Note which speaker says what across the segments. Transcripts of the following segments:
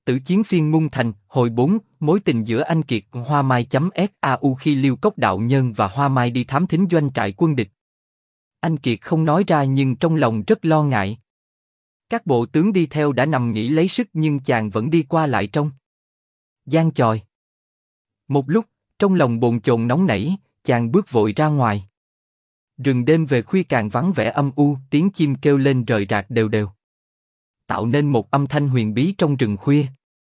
Speaker 1: Tử chiến phiên Ngung Thành, hồi 4, mối tình giữa Anh Kiệt Hoa Mai.sau khi Liêu Cốc Đạo Nhân và Hoa Mai đi thám thính doanh trại quân địch. Anh Kiệt không nói ra nhưng trong lòng rất lo ngại. Các bộ tướng đi theo đã nằm nghỉ lấy sức nhưng chàng vẫn đi qua lại trong gian chòi. Một lúc, trong lòng bồn chồn nóng nảy, chàng bước vội ra ngoài. Rừng đêm về khuya càng vắng vẻ âm u, tiếng chim kêu lên rời rạc đều đều, tạo nên một âm thanh huyền bí trong rừng khuya.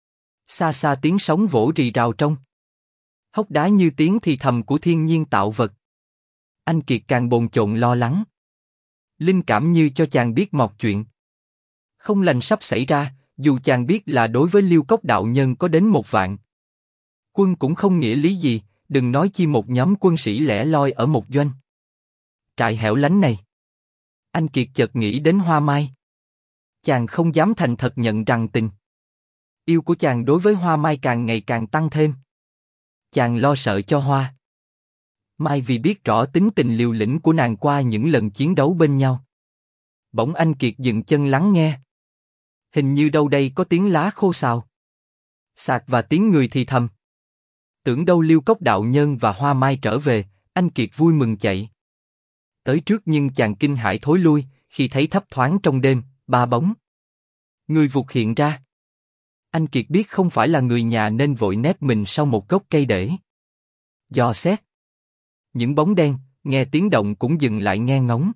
Speaker 1: Xa xa tiếng sóng vỗ rì rào trong hốc đá như tiếng thì thầm của thiên nhiên tạo vật. Anh Kiệt càng bồn chồn lo lắng. Linh cảm như cho chàng biết một chuyện không lành sắp xảy ra, dù chàng biết là đối với Liêu Cốc Đạo Nhân có đến 1.000 quân cũng không nghĩa lý gì, đừng nói chi một nhóm quân sĩ lẻ loi ở một doanh trại hẻo lánh này. Anh Kiệt chợt nghĩ đến Hoa Mai. Chàng không dám thành thật nhận rằng tình yêu của chàng đối với Hoa Mai càng ngày càng tăng thêm. Chàng lo sợ cho Hoa Mai vì biết rõ tính tình liều lĩnh của nàng qua những lần chiến đấu bên nhau. Bỗng anh Kiệt dừng chân lắng nghe. Hình như đâu đây có tiếng lá khô xào xạc và tiếng người thì thầm. Tưởng đâu Liêu Cốc Đạo Nhân và Hoa Mai trở về, anh Kiệt vui mừng chạy tới trước nhưng chàng kinh hãi thối lui khi thấy thấp thoáng trong đêm 3 bóng người vụt hiện ra. Anh Kiệt biết không phải là người nhà nên vội nép mình sau một gốc cây để dò xét. Những bóng đen nghe tiếng động cũng dừng lại nghe ngóng.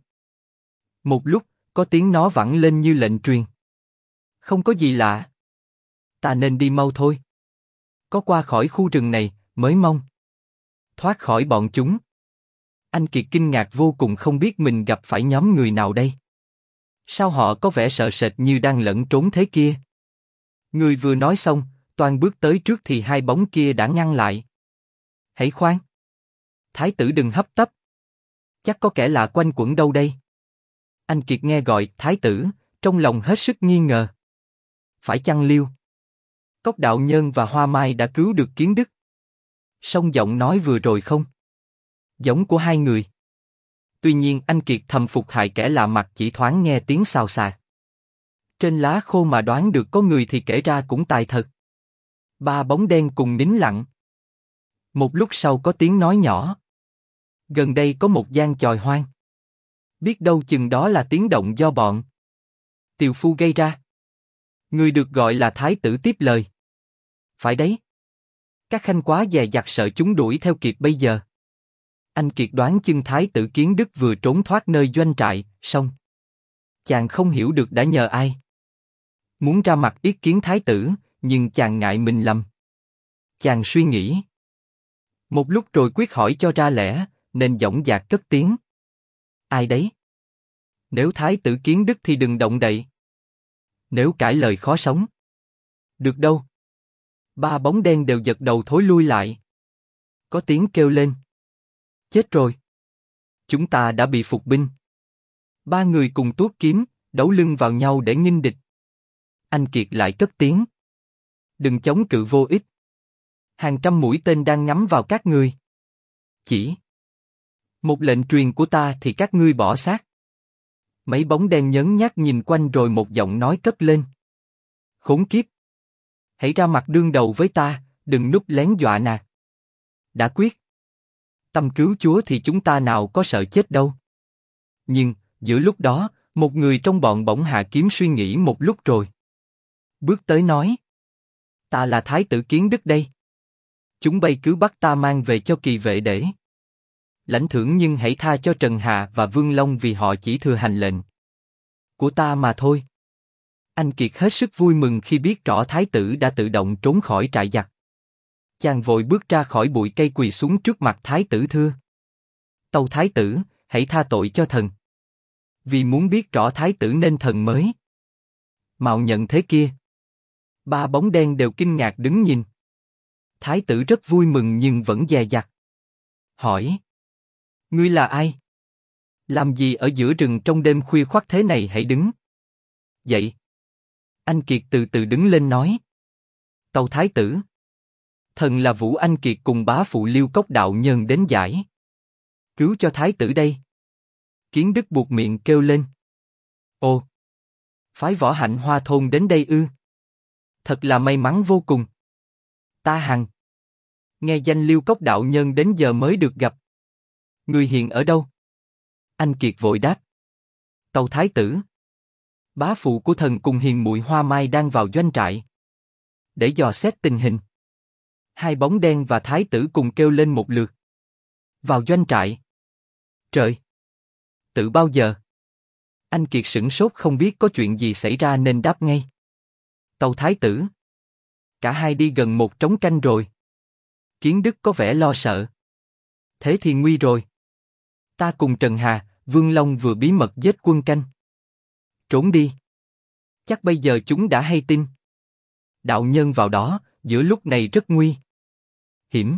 Speaker 1: Một lúc, có tiếng nó vẳng lên như lệnh truyền. Không có gì lạ. Ta nên đi mau thôi. Có qua khỏi khu rừng này, mới mong thoát khỏi bọn chúng. Anh Kiệt kinh ngạc vô cùng không biết mình gặp phải nhóm người nào đây. Sao họ có vẻ sợ sệt như đang lẫn trốn thế kia? Người vừa nói xong, toan bước tới trước thì hai bóng kia đã ngăn lại. Hãy khoan! Thái tử đừng hấp tấp. Chắc có kẻ lạ quanh quẩn đâu đây. Anh Kiệt nghe gọi Thái tử, trong lòng hết sức nghi ngờ. Phải chăng Liêu Cốc Đạo Nhân và Hoa Mai đã cứu được Kiến Đức? Song giọng nói vừa rồi không giống của hai người. Tuy nhiên anh Kiệt thầm phục hại kẻ lạ mặt chỉ thoáng nghe tiếng xào xạc trên lá khô mà đoán được có người thì kể ra cũng tài thật. 3 bóng đen cùng nín lặng. Một lúc sau có tiếng nói nhỏ. Gần đây có một gian chòi hoang. Biết đâu chừng đó là tiếng động do bọn tiều phu gây ra. Người được gọi là Thái tử tiếp lời. Phải đấy. Các khanh quá dè dặt sợ chúng đuổi theo kịp bây giờ. Anh Kiệt đoán chừng Thái tử Kiến Đức vừa trốn thoát nơi doanh trại, xong. Chàng không hiểu được đã nhờ ai. Muốn ra mặt yết kiến Thái tử, nhưng chàng ngại mình lầm. Chàng suy nghĩ. Một lúc rồi quyết hỏi cho ra lẽ, nên dõng dạc cất tiếng. Ai đấy? Nếu Thái tử Kiến Đức thì đừng động đậy. Nếu cãi lời khó sống. Được đâu. 3 bóng đen đều giật đầu thối lui lại. Có tiếng kêu lên. Chết rồi. Chúng ta đã bị phục binh. 3 người cùng tuốt kiếm, đấu lưng vào nhau để nghinh địch. Anh Kiệt lại cất tiếng. Đừng chống cự vô ích. Hàng trăm mũi tên đang ngắm vào các ngươi. Chỉ một lệnh truyền của ta thì các ngươi bỏ xác. Mấy bóng đen nhớn nhác nhìn quanh rồi một giọng nói cất lên. Khốn kiếp. Hãy ra mặt đương đầu với ta, đừng núp lén dọa nạt. Đã quyết. Tâm cứu Chúa thì chúng ta nào có sợ chết đâu. Nhưng, giữa lúc đó, một người trong bọn bỗng hạ kiếm suy nghĩ một lúc rồi. Bước tới nói. Ta là Thái tử Kiến Đức đây. Chúng bay cứ bắt ta mang về cho Kỳ Vệ để lãnh thưởng nhưng hãy tha cho Trần Hà và Vương Long vì họ chỉ thừa hành lệnh của ta mà thôi. Anh Kiệt hết sức vui mừng khi biết rõ Thái tử đã tự động trốn khỏi trại giặc. Chàng vội bước ra khỏi bụi cây quỳ xuống trước mặt Thái tử thưa. Tâu Thái tử, hãy tha tội cho thần. Vì muốn biết rõ Thái tử nên thần mới mạo nhận thế kia. 3 bóng đen đều kinh ngạc đứng nhìn. Thái tử rất vui mừng nhưng vẫn dè dặt. Hỏi. Ngươi là ai? Làm gì ở giữa rừng trong đêm khuya khoắt thế này hãy đứng dậy. Anh Kiệt từ từ đứng lên nói. Tâu Thái tử. Thần là Vũ Anh Kiệt cùng bá phụ Liêu Cốc Đạo Nhân đến giải cứu cho Thái tử đây. Kiến Đức buột miệng kêu lên. Ồ! Phái Võ Hạnh Hoa thôn đến đây ư? Thật là may mắn vô cùng. Ta Hằng. Nghe danh Liêu Cốc đạo nhân đến giờ mới được gặp. Người hiện ở đâu? Anh Kiệt vội đáp. Tâu thái tử. Bá phụ của thần cùng hiền muội Hoa Mai đang vào doanh trại. Để dò xét tình hình. Hai bóng đen và thái tử cùng kêu lên một lượt. Vào doanh trại. Trời! Tự bao giờ? Anh Kiệt sửng sốt không biết có chuyện gì xảy ra nên đáp ngay. Tâu thái tử. Cả hai đi gần một trống canh rồi. Kiến Đức có vẻ lo sợ. Thế thì nguy rồi. Ta cùng Trần Hà, Vương Long vừa bí mật giết quân canh. Trốn đi. Chắc bây giờ chúng đã hay tin. Đạo nhân vào đó, giữa lúc này rất nguy hiểm.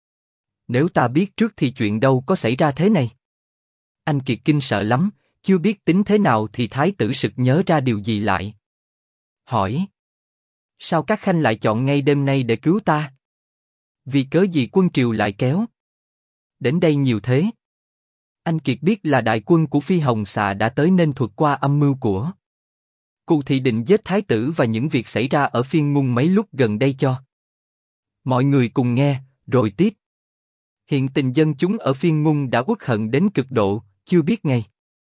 Speaker 1: Nếu ta biết trước thì chuyện đâu có xảy ra thế này. Anh Kiệt kinh sợ lắm, chưa biết tính thế nào thì thái tử sực nhớ ra điều gì lại. Hỏi. Sao các khanh lại chọn ngay đêm nay để cứu ta? Vì cớ gì quân triều lại kéo đến đây nhiều thế? Anh Kiệt biết là đại quân của Phi Hồng Xà đã tới nên thuật qua âm mưu của Cù Thị định giết thái tử và những việc xảy ra ở Phiên Ngung mấy lúc gần đây cho mọi người cùng nghe, rồi tiếp. Hiện tình dân chúng ở Phiên Ngung đã uất hận đến cực độ, chưa biết ngày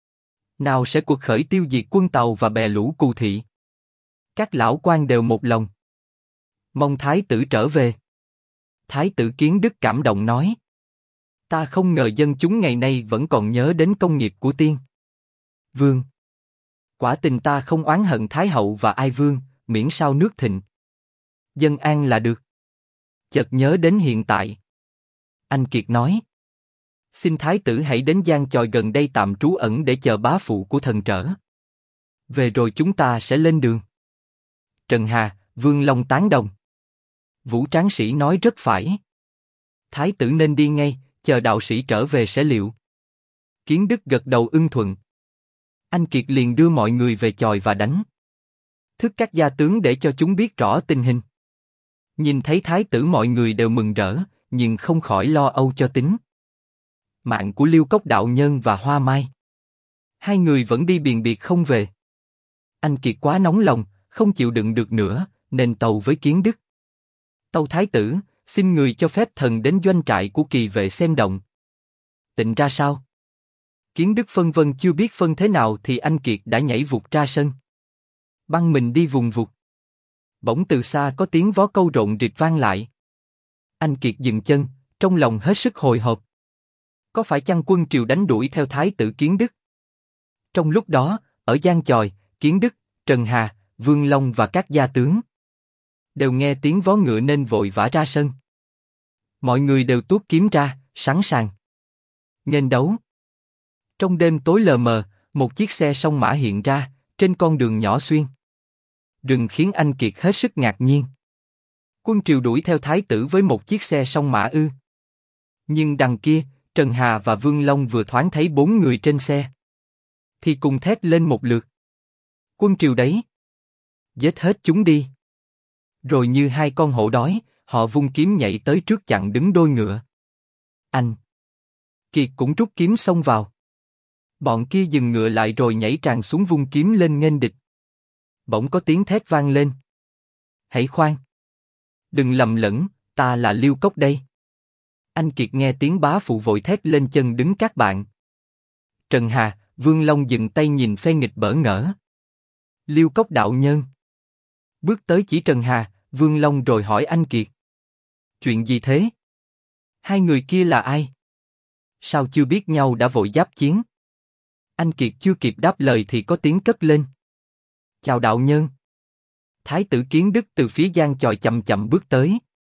Speaker 1: nào sẽ cuộc khởi tiêu diệt quân Tàu và bè lũ Cù Thị. Các lão quan đều một lòng mong thái tử trở về. Thái tử Kiến Đức cảm động nói. Ta không ngờ dân chúng ngày nay vẫn còn nhớ đến công nghiệp của tiên vương. Quả tình ta không oán hận Thái hậu và Ai vương, miễn sao nước thịnh dân an là được. Chợt nhớ đến hiện tại. Anh Kiệt nói. Xin thái tử hãy đến Giang Chòi gần đây tạm trú ẩn để chờ bá phụ của thần trở về rồi chúng ta sẽ lên đường. Trần Hà, Vương Long tán đồng. Vũ tráng sĩ nói rất phải. Thái tử nên đi ngay, chờ đạo sĩ trở về sẽ liệu. Kiến Đức gật đầu ưng thuận. Anh Kiệt liền đưa mọi người về chòi và đánh thức các gia tướng để cho chúng biết rõ tình hình. Nhìn thấy thái tử mọi người đều mừng rỡ, nhưng không khỏi lo âu cho tính mạng của Liêu Cốc đạo nhân và Hoa Mai. Hai người vẫn đi biền biệt không về. Anh Kiệt quá nóng lòng, không chịu đựng được nữa, nên tâu với Kiến Đức. Tâu thái tử, xin người cho phép thần đến doanh trại của Kỳ vệ xem động tịnh ra sao. Kiến Đức phân vân chưa biết phân thế nào thì anh Kiệt đã nhảy vụt ra sân, băng mình đi vùng vụt. Bỗng từ xa có tiếng vó câu rộn rịp vang lại. Anh Kiệt dừng chân, trong lòng hết sức hồi hộp. Có phải chăng quân triều đánh đuổi theo thái tử Kiến Đức? Trong lúc đó, ở Giang Chòi, Kiến Đức, Trần Hà, Vương Long và các gia tướng đều nghe tiếng vó ngựa nên vội vã ra sân. Mọi người đều tuốt kiếm ra, sẵn sàng nghênh đấu. Trong đêm tối lờ mờ, một chiếc xe song mã hiện ra trên con đường nhỏ xuyên rừng khiến anh Kiệt hết sức ngạc nhiên. Quân triều đuổi theo thái tử với một chiếc xe song mã ư? Nhưng đằng kia, Trần Hà và Vương Long vừa thoáng thấy 4 người trên xe thì cùng thét lên một lượt. Quân triều đấy! Giết hết chúng đi! Rồi như hai con hổ đói, họ vung kiếm nhảy tới trước chặn đứng đôi ngựa. Anh Kiệt cũng rút kiếm xông vào. Bọn kia dừng ngựa lại rồi nhảy tràn xuống vung kiếm lên nghênh địch. Bỗng có tiếng thét vang lên. Hãy khoan! Đừng lầm lẫn, ta là Liêu Cốc đây. Anh Kiệt nghe tiếng bá phụ vội thét lên chân đứng các bạn. Trần Hà, Vương Long dừng tay nhìn phe nghịch bỡ ngỡ. Liêu Cốc đạo nhân. Bước tới chỉ Trần Hà, Vương Long rồi hỏi anh Kiệt. Chuyện gì thế? Hai người kia là ai? Sao chưa biết nhau đã vội giáp chiến? Anh Kiệt chưa kịp đáp lời thì có tiếng cất lên. Chào đạo nhân. Thái tử Kiến Đức từ phía Giang Chòi chậm chậm bước tới.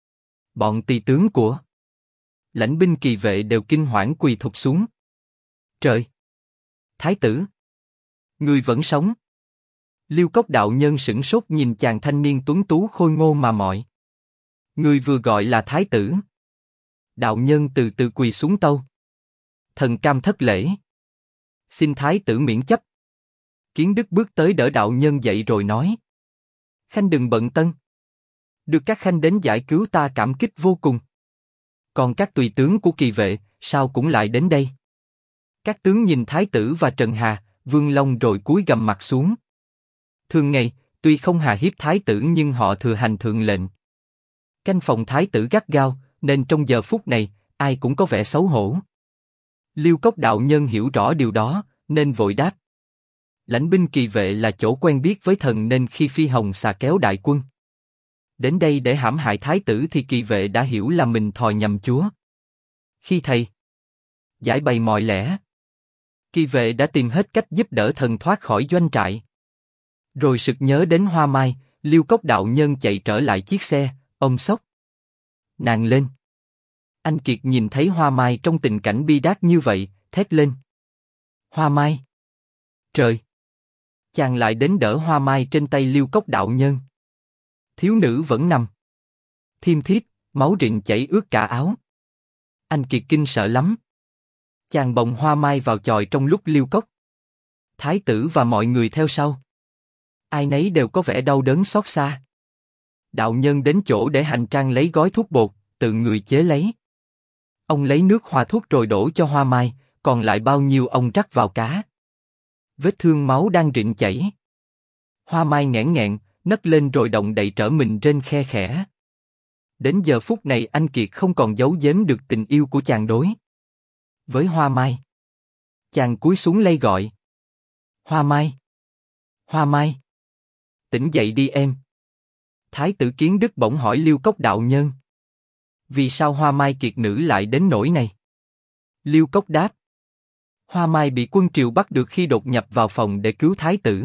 Speaker 1: Bọn tỳ tướng của lãnh binh Kỳ vệ đều kinh hoảng quỳ thụp xuống. Trời! Thái tử! Người vẫn sống! Liêu Cốc đạo nhân sửng sốt nhìn chàng thanh niên tuấn tú khôi ngô mà mọi người vừa gọi là thái tử. Đạo nhân từ từ quỳ xuống tâu. Thần cam thất lễ. Xin thái tử miễn chấp. Kiến Đức bước tới đỡ đạo nhân dậy rồi nói. Khanh đừng bận tâm. Được các khanh đến giải cứu ta cảm kích vô cùng. Còn các tùy tướng của Kỳ vệ, sao cũng lại đến đây? Các tướng nhìn thái tử và Trần Hà, Vương Long rồi cúi gằm mặt xuống. Thường ngày, tuy không hà hiếp thái tử nhưng họ thừa hành thượng lệnh. Canh phòng thái tử gắt gao, nên trong giờ phút này, ai cũng có vẻ xấu hổ. Liêu Cốc đạo nhân hiểu rõ điều đó, nên vội đáp. Lãnh binh kỳ vệ là chỗ quen biết với thần nên khi Phi Hồng Xà kéo đại quân đến đây để hãm hại thái tử thì kỳ vệ đã hiểu là mình thò nhầm chúa. Khi thầy giải bày mọi lẽ, kỳ vệ đã tìm hết cách giúp đỡ thần thoát khỏi doanh trại. Rồi sực nhớ đến Hoa Mai, Liêu Cốc đạo nhân chạy trở lại chiếc xe, ôm xốc nàng lên. Anh Kiệt nhìn thấy Hoa Mai trong tình cảnh bi đát như vậy, thét lên. Hoa Mai! Trời! Chàng lại đến đỡ Hoa Mai trên tay Liêu Cốc đạo nhân. Thiếu nữ vẫn nằm thiêm thiếp, máu rịn chảy ướt cả áo. Anh Kiệt kinh sợ lắm. Chàng bồng Hoa Mai vào chòi trong lúc Liêu Cốc thái tử và mọi người theo sau. Ai nấy đều có vẻ đau đớn xót xa. Đạo nhân đến chỗ để hành trang lấy gói thuốc bột, tự người chế lấy. Ông lấy nước hòa thuốc rồi đổ cho Hoa Mai, còn lại bao nhiêu ông rắc vào cá. Vết thương máu đang rịn chảy. Hoa Mai nghẹn nghẹn, nấc lên rồi động đậy trở mình trên khe khẽ. Đến giờ phút này anh Kiệt không còn giấu giếm được tình yêu của chàng đối với Hoa Mai. Chàng cúi xuống lay gọi. Hoa Mai! Hoa Mai! Tỉnh dậy đi em. Thái tử Kiến Đức bỗng hỏi Liêu Cốc đạo nhân. Vì sao Hoa Mai kiệt nữ lại đến nỗi này? Liêu Cốc đáp. Hoa Mai bị quân triều bắt được khi đột nhập vào phòng để cứu thái tử.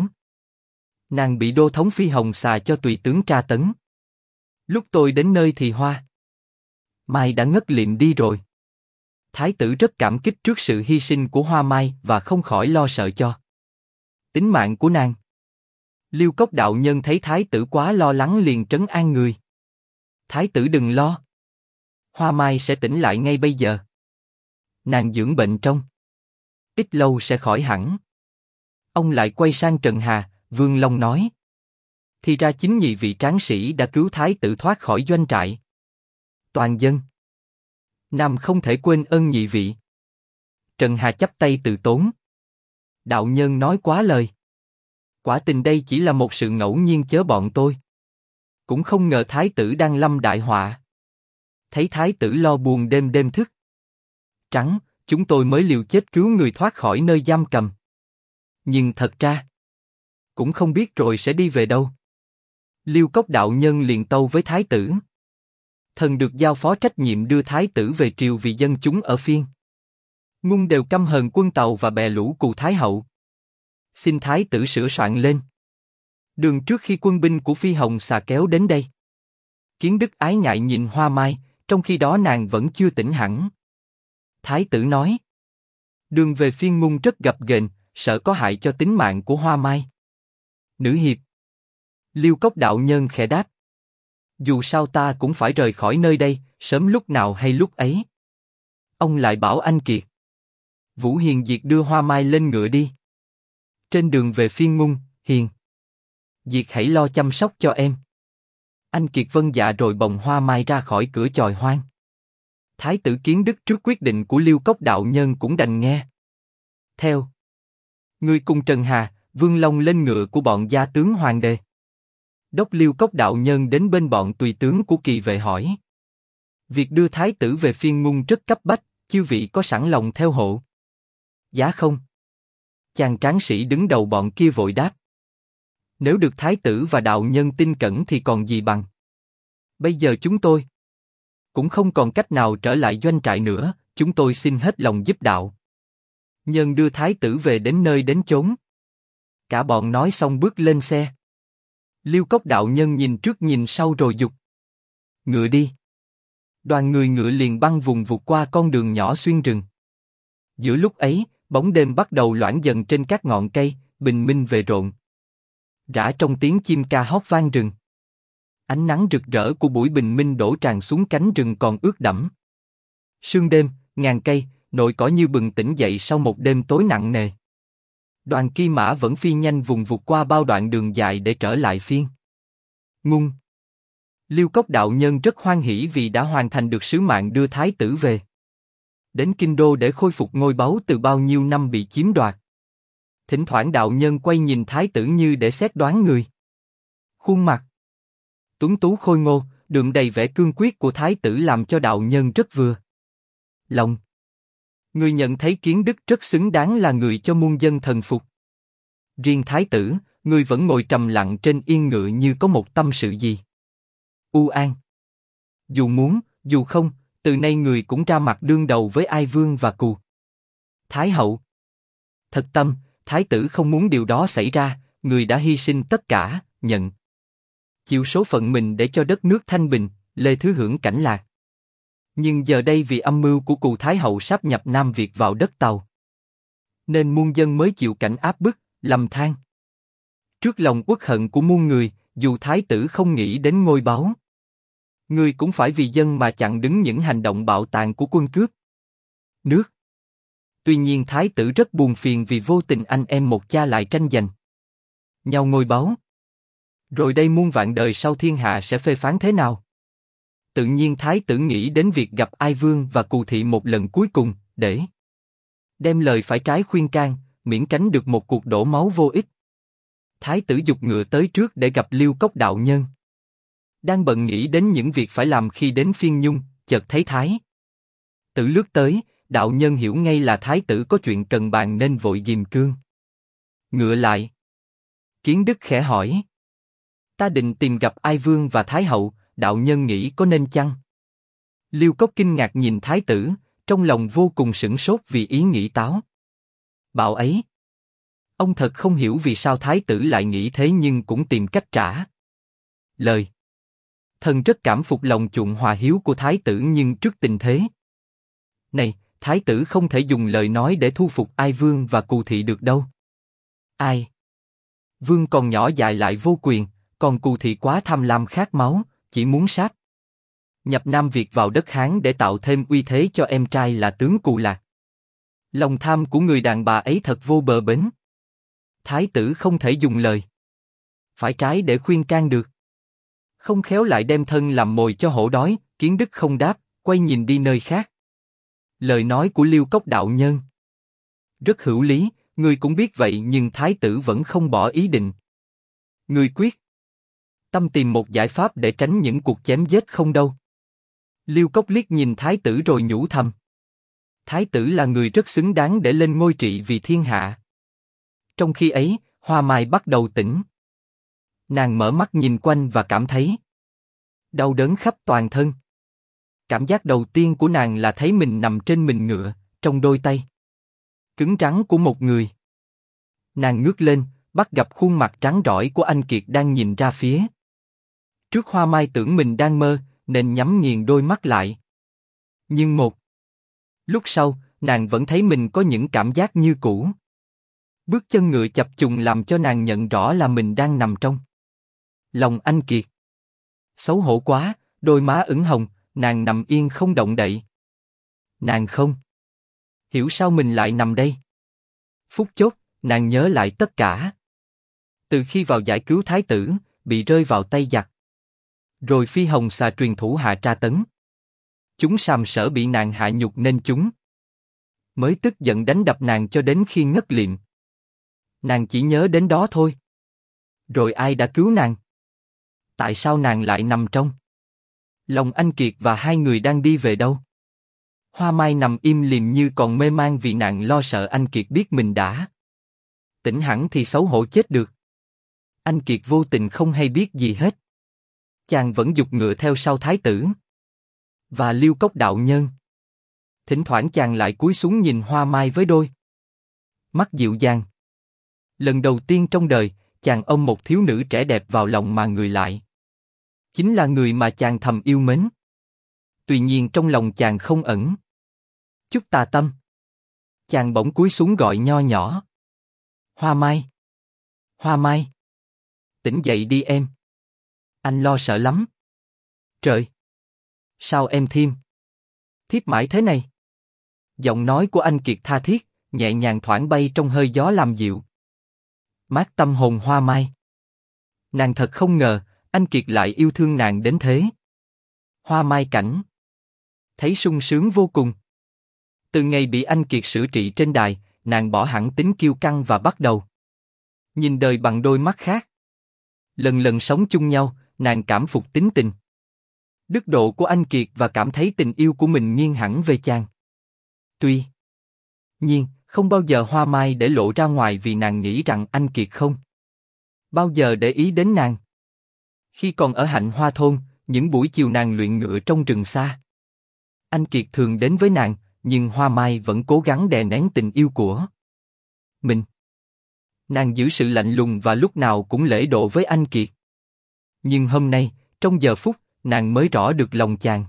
Speaker 1: Nàng bị đô thống Phi Hồng Xà cho tùy tướng tra tấn. Lúc tôi đến nơi thì Hoa Mai đã ngất lịm đi rồi. Thái tử rất cảm kích trước sự hy sinh của Hoa Mai và không khỏi lo sợ cho tính mạng của nàng. Liêu Cốc đạo nhân thấy thái tử quá lo lắng liền trấn an người. Thái tử đừng lo. Hoa Mai sẽ tỉnh lại ngay bây giờ. Nàng dưỡng bệnh trong ít lâu sẽ khỏi hẳn. Ông lại quay sang Trần Hà, Vương Long nói. Thì ra chính nhị vị tráng sĩ đã cứu thái tử thoát khỏi doanh trại. Toàn dân Nam không thể quên ơn nhị vị. Trần Hà chắp tay từ tốn. Đạo nhân nói quá lời. Quả tình đây chỉ là một sự ngẫu nhiên chớ bọn tôi cũng không ngờ thái tử đang lâm đại họa. Thấy thái tử lo buồn đêm đêm thức trắng, chúng tôi mới liều chết cứu người thoát khỏi nơi giam cầm. Nhưng thật ra cũng không biết rồi sẽ đi về đâu. Liêu Cốc đạo nhân liền tâu với thái tử. Thần được giao phó trách nhiệm đưa thái tử về triều vì dân chúng ở Phiên Ngung đều căm hờn quân Tàu và bè lũ Cù Thái Hậu. Xin thái tử sửa soạn lên đường trước khi quân binh của Phi Hồng Xà kéo đến đây. Kiến Đức ái ngại nhìn Hoa Mai, trong khi đó nàng vẫn chưa tỉnh hẳn. Thái tử nói. Đường về Phiên Ngung rất gập ghềnh, sợ có hại cho tính mạng của Hoa Mai. Nữ hiệp. Liêu Cốc đạo nhân khẽ đáp. Dù sao ta cũng phải rời khỏi nơi đây, sớm lúc nào hay lúc ấy. Ông lại bảo anh Kiệt. Vũ Hiền Diệt đưa Hoa Mai lên ngựa đi. Trên đường về Phiên Ngung, Hiền Diệt hãy lo chăm sóc cho em. Anh Kiệt vâng dạ rồi bồng Hoa Mai ra khỏi cửa chòi hoang. Thái tử Kiến Đức trước quyết định của Liêu Cốc đạo nhân cũng đành nghe theo. Người cùng Trần Hà, Vương Long lên ngựa của bọn gia tướng hoàng đế. Đốc Liêu Cốc đạo nhân đến bên bọn tùy tướng của kỳ vệ hỏi. Việc đưa thái tử về Phiên Ngung rất cấp bách, chư vị có sẵn lòng theo hộ? Giá không? Chàng tráng sĩ đứng đầu bọn kia vội đáp. Nếu được thái tử và đạo nhân tin cẩn thì còn gì bằng. Bây giờ chúng tôi cũng không còn cách nào trở lại doanh trại nữa, chúng tôi xin hết lòng giúp đạo nhân đưa thái tử về đến nơi đến chốn. Cả bọn nói xong bước lên xe. Liêu Cốc đạo nhân nhìn trước nhìn sau rồi giục. Ngựa đi. Đoàn người ngựa liền băng vùng vụt qua con đường nhỏ xuyên rừng. Giữa lúc ấy, bóng đêm bắt đầu loãng dần trên các ngọn cây, bình minh về rộn rã trong tiếng chim ca hót vang rừng. Ánh nắng rực rỡ của buổi bình minh đổ tràn xuống cánh rừng còn ướt đẫm. Sương đêm, ngàn cây, nội cỏ như bừng tỉnh dậy sau một đêm tối nặng nề. Đoàn kỳ mã vẫn phi nhanh vùng vụt qua bao đoạn đường dài để trở lại Phiên Ngung. Liêu Cốc đạo nhân rất hoan hỉ vì đã hoàn thành được sứ mạng đưa thái tử về đến kinh đô để khôi phục ngôi báu từ bao nhiêu năm bị chiếm đoạt. Thỉnh thoảng đạo nhân quay nhìn thái tử như để xét đoán người. Khuôn mặt tuấn tú khôi ngô, đượm đầy vẻ cương quyết của thái tử làm cho đạo nhân rất vừa lòng. Người nhận thấy Kiến Đức rất xứng đáng là người cho muôn dân thần phục. Riêng thái tử, người vẫn ngồi trầm lặng trên yên ngựa như có một tâm sự gì u an. Dù muốn, dù không, từ nay người cũng ra mặt đương đầu với Ai Vương và Cù Thái hậu. Thật tâm, thái tử không muốn điều đó xảy ra, người đã hy sinh tất cả, nhận chịu số phận mình để cho đất nước thanh bình, Lê Thứ hưởng cảnh lạc. Nhưng giờ đây vì âm mưu của Cù Thái hậu sáp nhập Nam Việt vào đất Tàu, nên muôn dân mới chịu cảnh áp bức, lầm than. Trước lòng uất hận của muôn người, dù thái tử không nghĩ đến ngôi báu, người cũng phải vì dân mà chặn đứng những hành động bạo tàn của quân cướp nước. Tuy nhiên thái tử rất buồn phiền vì vô tình anh em một cha lại tranh giành nhau ngôi báu. Rồi đây muôn vạn đời sau thiên hạ sẽ phê phán thế nào? Tự nhiên thái tử nghĩ đến việc gặp Ai Vương và Cù Thị một lần cuối cùng, để đem lời phải trái khuyên can, miễn tránh được một cuộc đổ máu vô ích. Thái tử giục ngựa tới trước để gặp Liêu Cốc đạo nhân. Đang bận nghĩ đến những việc phải làm khi đến phiên Nhung, chợt thấy thái tử lướt tới, đạo nhân hiểu ngay là thái tử có chuyện cần bàn nên vội ghìm cương ngựa lại. Kiến Đức khẽ hỏi: ta định tìm gặp Ai Vương và Thái hậu, đạo nhân nghĩ có nên chăng? Liêu Cốc kinh ngạc nhìn thái tử, trong lòng vô cùng sửng sốt vì ý nghĩ táo bạo ấy. Ông thật không hiểu vì sao thái tử lại nghĩ thế nhưng cũng tìm cách trả lời. Thần rất cảm phục lòng chuộng hòa hiếu của thái tử nhưng trước tình thế này, thái tử không thể dùng lời nói để thu phục Ai Vương và Cù Thị được đâu. Ai Vương còn nhỏ dại lại vô quyền, còn Cù Thị quá tham lam khát máu, chỉ muốn sáp nhập Nam Việt vào đất Hán để tạo thêm uy thế cho em trai là tướng Cù Lạc. Lòng tham của người đàn bà ấy thật vô bờ bến. Thái tử không thể dùng lời phải trái để khuyên can được. Không khéo lại đem thân làm mồi cho hổ đói. Kiến Đức không đáp, quay nhìn đi nơi khác. Lời nói của Liêu Cốc đạo nhân rất hữu lý, người cũng biết vậy nhưng thái tử vẫn không bỏ ý định. Người quyết tâm tìm một giải pháp để tránh những cuộc chém giết không đâu. Liêu Cốc liếc nhìn thái tử rồi nhủ thầm: thái tử là người rất xứng đáng để lên ngôi trị vì thiên hạ. Trong khi ấy, Hoa Mai bắt đầu tỉnh. Nàng mở mắt nhìn quanh và cảm thấy đau đớn khắp toàn thân. Cảm giác đầu tiên của nàng là thấy mình nằm trên mình ngựa, trong đôi tay cứng rắn của một người. Nàng ngước lên, bắt gặp khuôn mặt trắng rỏi của anh Kiệt đang nhìn ra phía trước. Hoa Mai tưởng mình đang mơ, nên nhắm nghiền đôi mắt lại. Nhưng một lúc sau, nàng vẫn thấy mình có những cảm giác như cũ. Bước chân ngựa chập trùng làm cho nàng nhận rõ là mình đang nằm trong lòng anh Kiệt. Xấu hổ quá, đôi má ửng hồng, nàng nằm yên không động đậy. Nàng không hiểu sao mình lại nằm đây. Phút chốc, nàng nhớ lại tất cả. Từ khi vào giải cứu thái tử, bị rơi vào tay giặc, rồi Phi Hồng Xà truyền thủ hạ tra tấn, chúng sàm sỡ bị nàng hạ nhục nên chúng mới tức giận đánh đập nàng cho đến khi ngất liệm. Nàng chỉ nhớ đến đó thôi. Rồi ai đã cứu nàng? Tại sao nàng lại nằm trong lòng anh Kiệt và hai người đang đi về đâu? Hoa Mai nằm im lìm như còn mê man vì nàng lo sợ anh Kiệt biết mình đã tỉnh hẳn thì xấu hổ chết được. Anh Kiệt vô tình không hay biết gì hết. Chàng vẫn giục ngựa theo sau thái tử và Liêu Cốc đạo nhân. Thỉnh thoảng chàng lại cúi xuống nhìn Hoa Mai với đôi mắt dịu dàng. Lần đầu tiên trong đời, chàng ôm một thiếu nữ trẻ đẹp vào lòng mà người lại chính là người mà chàng thầm yêu mến. Tuy nhiên trong lòng chàng không ẩn chút tà tâm. Chàng bỗng cúi xuống gọi nho nhỏ: Hoa Mai, Hoa Mai, tỉnh dậy đi em. Anh lo sợ lắm. Trời, sao em thiếp mãi thế này? Giọng nói của anh Kiệt tha thiết, nhẹ nhàng thoảng bay trong hơi gió làm dịu mát tâm hồn Hoa Mai. Nàng thật không ngờ, anh Kiệt lại yêu thương nàng đến thế. Hoa Mai cảnh thấy sung sướng vô cùng. Từ ngày bị anh Kiệt sửa trị trên đài, nàng bỏ hẳn tính kiêu căng và bắt đầu nhìn đời bằng đôi mắt khác. Lần lần sống chung nhau, nàng cảm phục tính tình, đức độ của anh Kiệt và cảm thấy tình yêu của mình nghiêng hẳn về chàng. Tuy nhiên, không bao giờ Hoa Mai để lộ ra ngoài vì nàng nghĩ rằng anh Kiệt không bao giờ để ý đến nàng. Khi còn ở Hạnh Hoa thôn, những buổi chiều nàng luyện ngựa trong rừng xa, anh Kiệt thường đến với nàng, nhưng Hoa Mai vẫn cố gắng đè nén tình yêu của mình. Nàng giữ sự lạnh lùng và lúc nào cũng lễ độ với anh Kiệt. Nhưng hôm nay, trong giờ phút, nàng mới rõ được lòng chàng.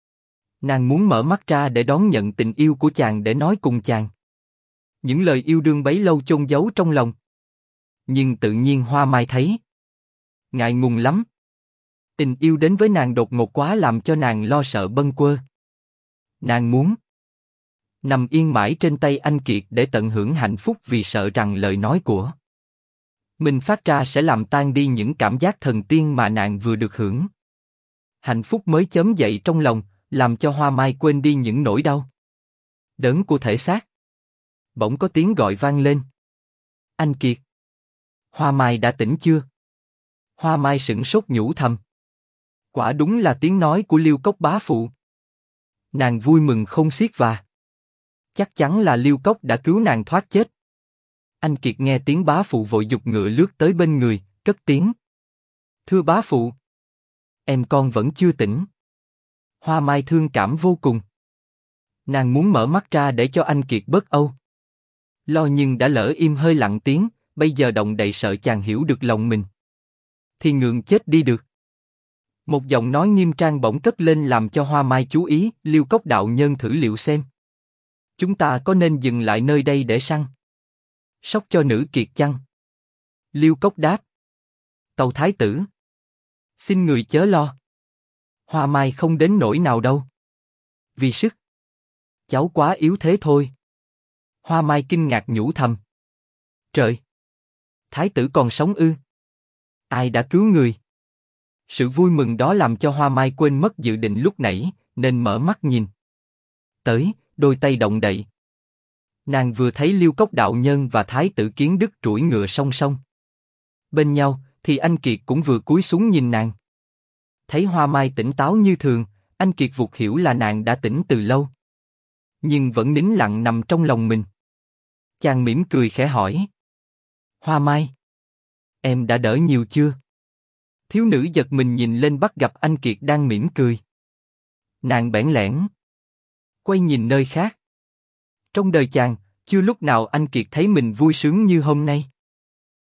Speaker 1: Nàng muốn mở mắt ra để đón nhận tình yêu của chàng để nói cùng chàng những lời yêu đương bấy lâu chôn giấu trong lòng. Nhưng tự nhiên Hoa Mai thấy ngại ngùng lắm. Tình yêu đến với nàng đột ngột quá làm cho nàng lo sợ bâng quơ. Nàng muốn nằm yên mãi trên tay anh Kiệt để tận hưởng hạnh phúc vì sợ rằng lời nói của mình phát ra sẽ làm tan đi những cảm giác thần tiên mà nàng vừa được hưởng. Hạnh phúc mới chớm dậy trong lòng, làm cho Hoa Mai quên đi những nỗi đau đớn của thể xác. Bỗng có tiếng gọi vang lên. Anh Kiệt. Hoa Mai đã tỉnh chưa? Hoa Mai sửng sốt nhủ thầm. Quả đúng là tiếng nói của Liêu Cốc bá phụ. Nàng vui mừng không xiết và chắc chắn là Liêu Cốc đã cứu nàng thoát chết. Anh Kiệt nghe tiếng bá phụ vội giục ngựa lướt tới bên người, cất tiếng. Thưa bá phụ, em con vẫn chưa tỉnh. Hoa Mai thương cảm vô cùng. Nàng muốn mở mắt ra để cho anh Kiệt bớt âu lo nhưng đã lỡ im hơi lặng tiếng, bây giờ động đậy sợ chàng hiểu được lòng mình thì ngượng chết đi được. Một giọng nói nghiêm trang bỗng cất lên làm cho Hoa Mai chú ý. Liêu Cốc đạo nhân thử liệu xem, chúng ta có nên dừng lại nơi đây để săn sóc cho nữ kiệt chăng? Liêu Cốc đáp. Tâu thái tử, xin người chớ lo. Hoa Mai không đến nỗi nào đâu. Vì sức cháu quá yếu thế thôi. Hoa Mai kinh ngạc nhủ thầm. Trời! Thái tử còn sống ư? Ai đã cứu người? Sự vui mừng đó làm cho Hoa Mai quên mất dự định lúc nãy, nên mở mắt nhìn tới, đôi tay động đậy. Nàng vừa thấy Liêu Cốc đạo nhân và Thái tử Kiến Đức trũi ngựa song song bên nhau, thì anh Kiệt cũng vừa cúi xuống nhìn nàng. Thấy Hoa Mai tỉnh táo như thường, anh Kiệt vụt hiểu là nàng đã tỉnh từ lâu, nhưng vẫn nín lặng nằm trong lòng mình. Chàng mỉm cười khẽ hỏi. Hoa Mai, em đã đỡ nhiều chưa? Thiếu nữ giật mình nhìn lên bắt gặp anh Kiệt đang mỉm cười. Nàng bẽn lẽn quay nhìn nơi khác. Trong đời chàng, chưa lúc nào anh Kiệt thấy mình vui sướng như hôm nay.